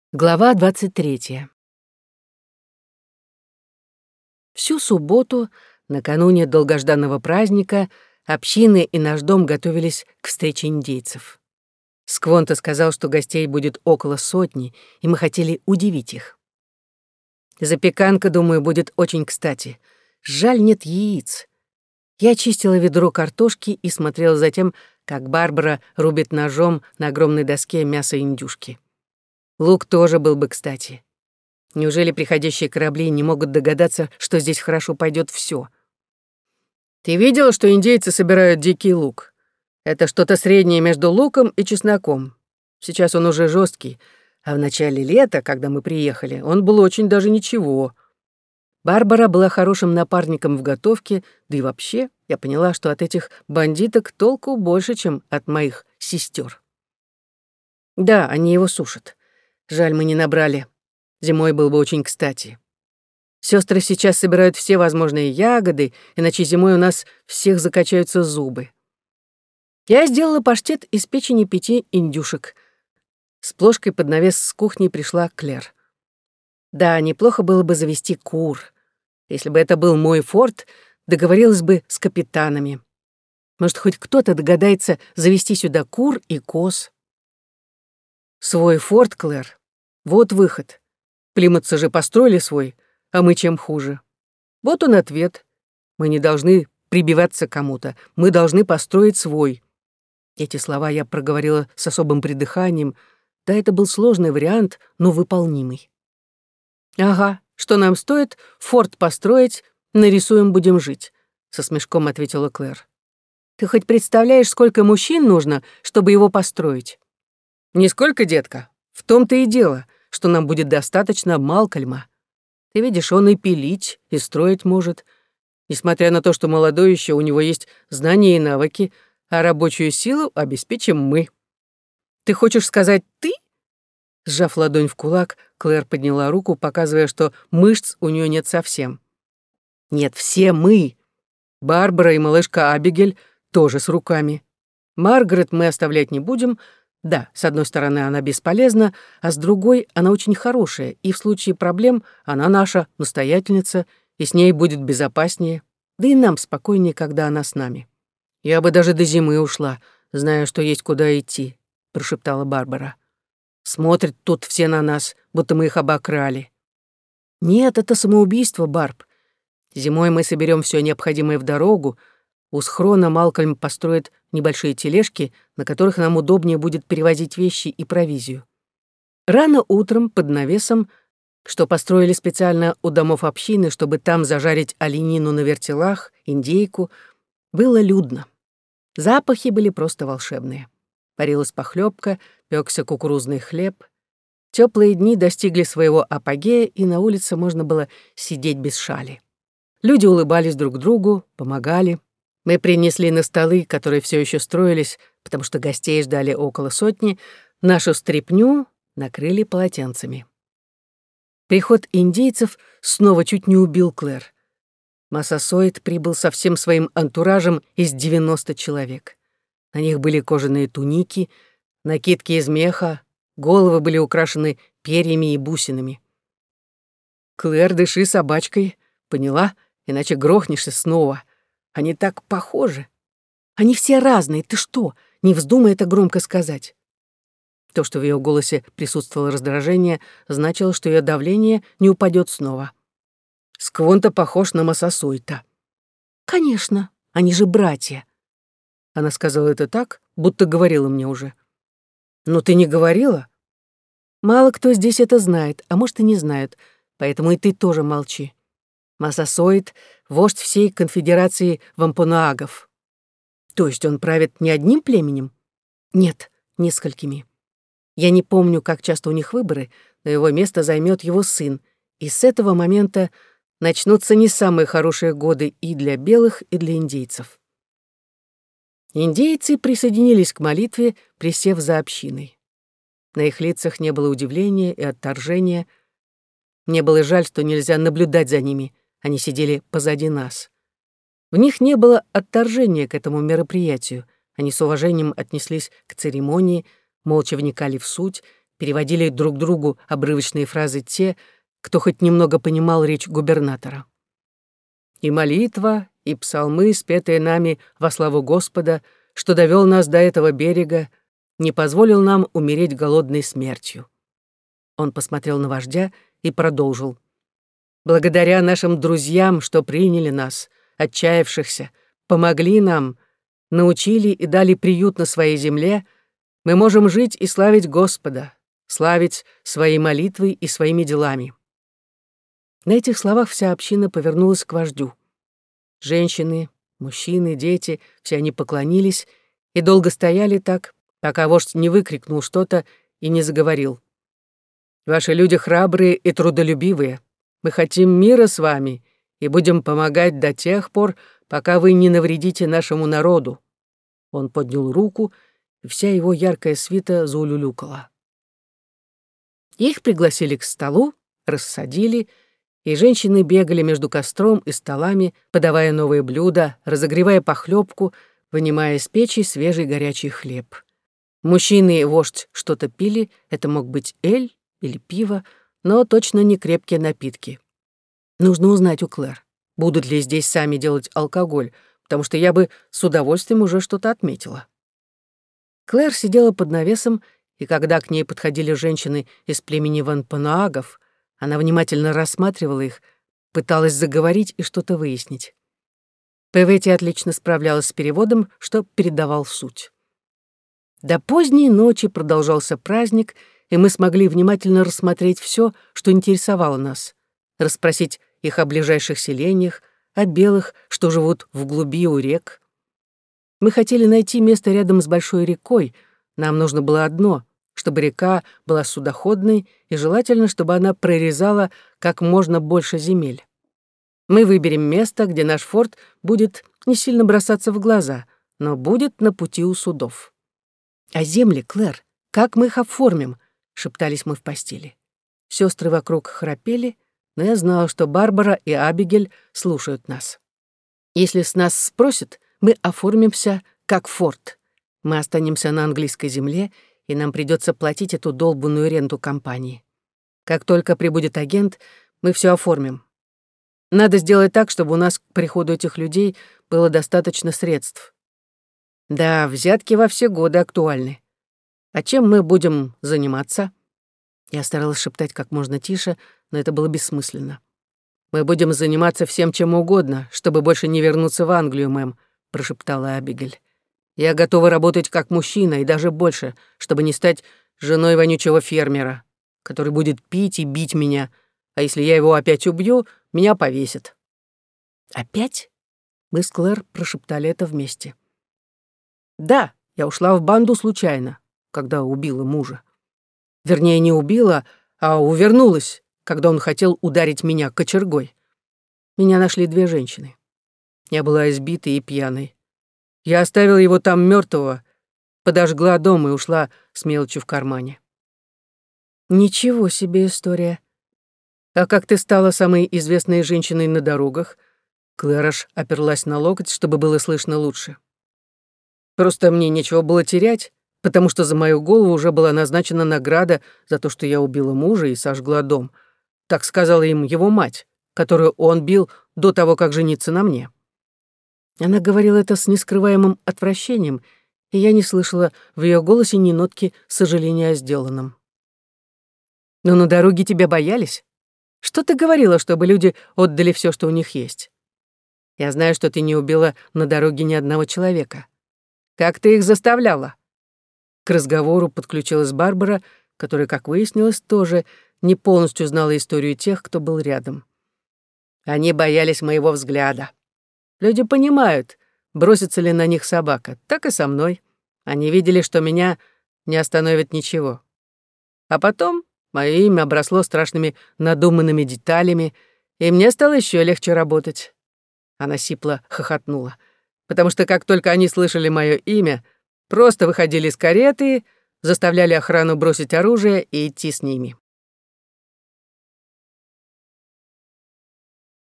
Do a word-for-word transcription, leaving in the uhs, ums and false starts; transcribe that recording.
Глава двадцать третья. Всю субботу, накануне долгожданного праздника, общины и наш дом готовились к встрече индейцев. Сквонто сказал, что гостей будет около сотни, и мы хотели удивить их. Запеканка, думаю, будет очень кстати. Жаль, нет яиц. Я чистила ведро картошки и смотрела за тем, как Барбара рубит ножом на огромной доске мясо индюшки. Лук тоже был бы кстати. Неужели приходящие корабли не могут догадаться, что здесь хорошо пойдет все? Ты видела, что индейцы собирают дикий лук? Это что-то среднее между луком и чесноком. Сейчас он уже жесткий, а в начале лета, когда мы приехали, он был очень даже ничего. Барбара была хорошим напарником в готовке, да и вообще я поняла, что от этих бандиток толку больше, чем от моих сестер. Да, они его сушат. Жаль, мы не набрали. Зимой был бы очень кстати. Сестры сейчас собирают все возможные ягоды, иначе зимой у нас всех закачаются зубы. Я сделала паштет из печени пяти индюшек. С плошкой под навес с кухни пришла Клэр. Да, неплохо было бы завести кур. Если бы это был мой форт, договорилась бы с капитанами. Может, хоть кто-то догадается завести сюда кур и коз. Свой форт, Клэр. Вот выход. Плимутцы же построили свой, а мы чем хуже. Вот он ответ. Мы не должны прибиваться к кому-то, мы должны построить свой. Эти слова я проговорила с особым придыханием. Да, это был сложный вариант, но выполнимый. Ага, что нам стоит форт построить, нарисуем, будем жить, со смешком ответила Клэр. Ты хоть представляешь, сколько мужчин нужно, чтобы его построить? Нисколько, детка. В том-то и дело, что нам будет достаточно Малкольма. Ты видишь, он и пилить, и строить может. Несмотря на то, что молодой еще, у него есть знания и навыки, а рабочую силу обеспечим мы. Ты хочешь сказать «ты»? Сжав ладонь в кулак, Клэр подняла руку, показывая, что мышц у нее нет совсем. Нет, все мы. Барбара и малышка Абигель тоже с руками. Маргарет мы оставлять не будем. Да, с одной стороны, она бесполезна, а с другой, она очень хорошая, и в случае проблем она наша настоятельница, и с ней будет безопаснее, да и нам спокойнее, когда она с нами. Я бы даже до зимы ушла, зная, что есть куда идти, прошептала Барбара. Смотрят тут все на нас, будто мы их обокрали. Нет, это самоубийство, Барб. Зимой мы соберем все необходимое в дорогу. У схрона Малкольм построит небольшие тележки, на которых нам удобнее будет перевозить вещи и провизию. Рано утром под навесом, что построили специально у домов общины, чтобы там зажарить оленину на вертелах, индейку, было людно. Запахи были просто волшебные. Парилась похлебка, пекся кукурузный хлеб. Теплые дни достигли своего апогея, и на улице можно было сидеть без шали. Люди улыбались друг другу, помогали. Мы принесли на столы, которые все еще строились, потому что гостей ждали около сотни, нашу стряпню накрыли полотенцами. Приход индейцев снова чуть не убил Клэр. Массасоид прибыл со всем своим антуражем из девяноста человек. На них были кожаные туники, накидки из меха, головы были украшены перьями и бусинами. «Клэр, дыши собачкой, поняла? Иначе грохнешься снова. Они так похожи. Они все разные. Ты что, не вздумай это громко сказать?» То, что в ее голосе присутствовало раздражение, значило, что ее давление не упадет снова. Сквонто похож на Массасойта. «Конечно, они же братья». Она сказала это так, будто говорила мне уже. «Но ты не говорила?» «Мало кто здесь это знает, а может и не знает, поэтому и ты тоже молчи. Массасоид — вождь всей конфедерации вампунаагов». «То есть он правит не одним племенем?» «Нет, несколькими. Я не помню, как часто у них выборы, но его место займет его сын, и с этого момента начнутся не самые хорошие годы и для белых, и для индейцев». Индейцы присоединились к молитве, присев за общиной. На их лицах не было удивления и отторжения. Мне было жаль, что нельзя наблюдать за ними, они сидели позади нас. В них не было отторжения к этому мероприятию, они с уважением отнеслись к церемонии, молча вникали в суть, переводили друг другу обрывочные фразы те, кто хоть немного понимал речь губернатора. И молитва, и псалмы, спетые нами во славу Господа, что довел нас до этого берега, не позволил нам умереть голодной смертью. Он посмотрел на вождя и продолжил. Благодаря нашим друзьям, что приняли нас, отчаявшихся, помогли нам, научили и дали приют на своей земле, мы можем жить и славить Господа, славить своей молитвой и своими делами. На этих словах вся община повернулась к вождю. Женщины, мужчины, дети, все они поклонились и долго стояли так, пока вождь не выкрикнул что-то и не заговорил. «Ваши люди храбрые и трудолюбивые. Мы хотим мира с вами и будем помогать до тех пор, пока вы не навредите нашему народу». Он поднял руку, и вся его яркая свита заулюлюкала. Их пригласили к столу, рассадили, и женщины бегали между костром и столами, подавая новые блюда, разогревая похлебку, вынимая из печи свежий горячий хлеб. Мужчины и вождь что-то пили, это мог быть эль или пиво, но точно не крепкие напитки. Нужно узнать у Клэр, будут ли здесь сами делать алкоголь, потому что я бы с удовольствием уже что-то отметила. Клэр сидела под навесом, и когда к ней подходили женщины из племени ванпанаагов, она внимательно рассматривала их, пыталась заговорить и что-то выяснить. Певетти отлично справлялась с переводом, что передавал суть. До поздней ночи продолжался праздник, и мы смогли внимательно рассмотреть все, что интересовало нас, расспросить их о ближайших селениях, о белых, что живут в глуби у рек. Мы хотели найти место рядом с большой рекой, нам нужно было одно — чтобы река была судоходной и желательно, чтобы она прорезала как можно больше земель. Мы выберем место, где наш форт будет не сильно бросаться в глаза, но будет на пути у судов. «А земли, Клэр, как мы их оформим?» — шептались мы в постели. Сестры вокруг храпели, но я знала, что Барбара и Абигель слушают нас. Если с нас спросят, мы оформимся как форт. Мы останемся на английской земле, и нам придется платить эту долбанную ренту компании. Как только прибудет агент, мы все оформим. Надо сделать так, чтобы у нас к приходу этих людей было достаточно средств. Да, взятки во все годы актуальны. А чем мы будем заниматься?» Я старалась шептать как можно тише, но это было бессмысленно. «Мы будем заниматься всем чем угодно, чтобы больше не вернуться в Англию, мэм», — прошептала Абигель. «Я готова работать как мужчина и даже больше, чтобы не стать женой вонючего фермера, который будет пить и бить меня, а если я его опять убью, меня повесят». «Опять?» — мы с Клэр прошептали это вместе. «Да, я ушла в банду случайно, когда убила мужа. Вернее, не убила, а увернулась, когда он хотел ударить меня кочергой. Меня нашли две женщины. Я была избитой и пьяной. Я оставила его там мертвого, подожгла дом и ушла с мелочью в кармане». «Ничего себе история. А как ты стала самой известной женщиной на дорогах?» Клэрош оперлась на локоть, чтобы было слышно лучше. «Просто мне нечего было терять, потому что за мою голову уже была назначена награда за то, что я убила мужа и сожгла дом. Так сказала им его мать, которую он бил до того, как жениться на мне». Она говорила это с нескрываемым отвращением, и я не слышала в ее голосе ни нотки сожаления о сделанном. «Но на дороге тебя боялись? Что ты говорила, чтобы люди отдали все, что у них есть? Я знаю, что ты не убила на дороге ни одного человека. Как ты их заставляла?» К разговору подключилась Барбара, которая, как выяснилось, тоже не полностью знала историю тех, кто был рядом. «Они боялись моего взгляда. Люди понимают, бросится ли на них собака. Так и со мной. Они видели, что меня не остановит ничего. А потом мое имя обросло страшными надуманными деталями, и мне стало еще легче работать». Она сипло хохотнула. «Потому что как только они слышали мое имя, просто выходили из кареты, заставляли охрану бросить оружие и идти с ними.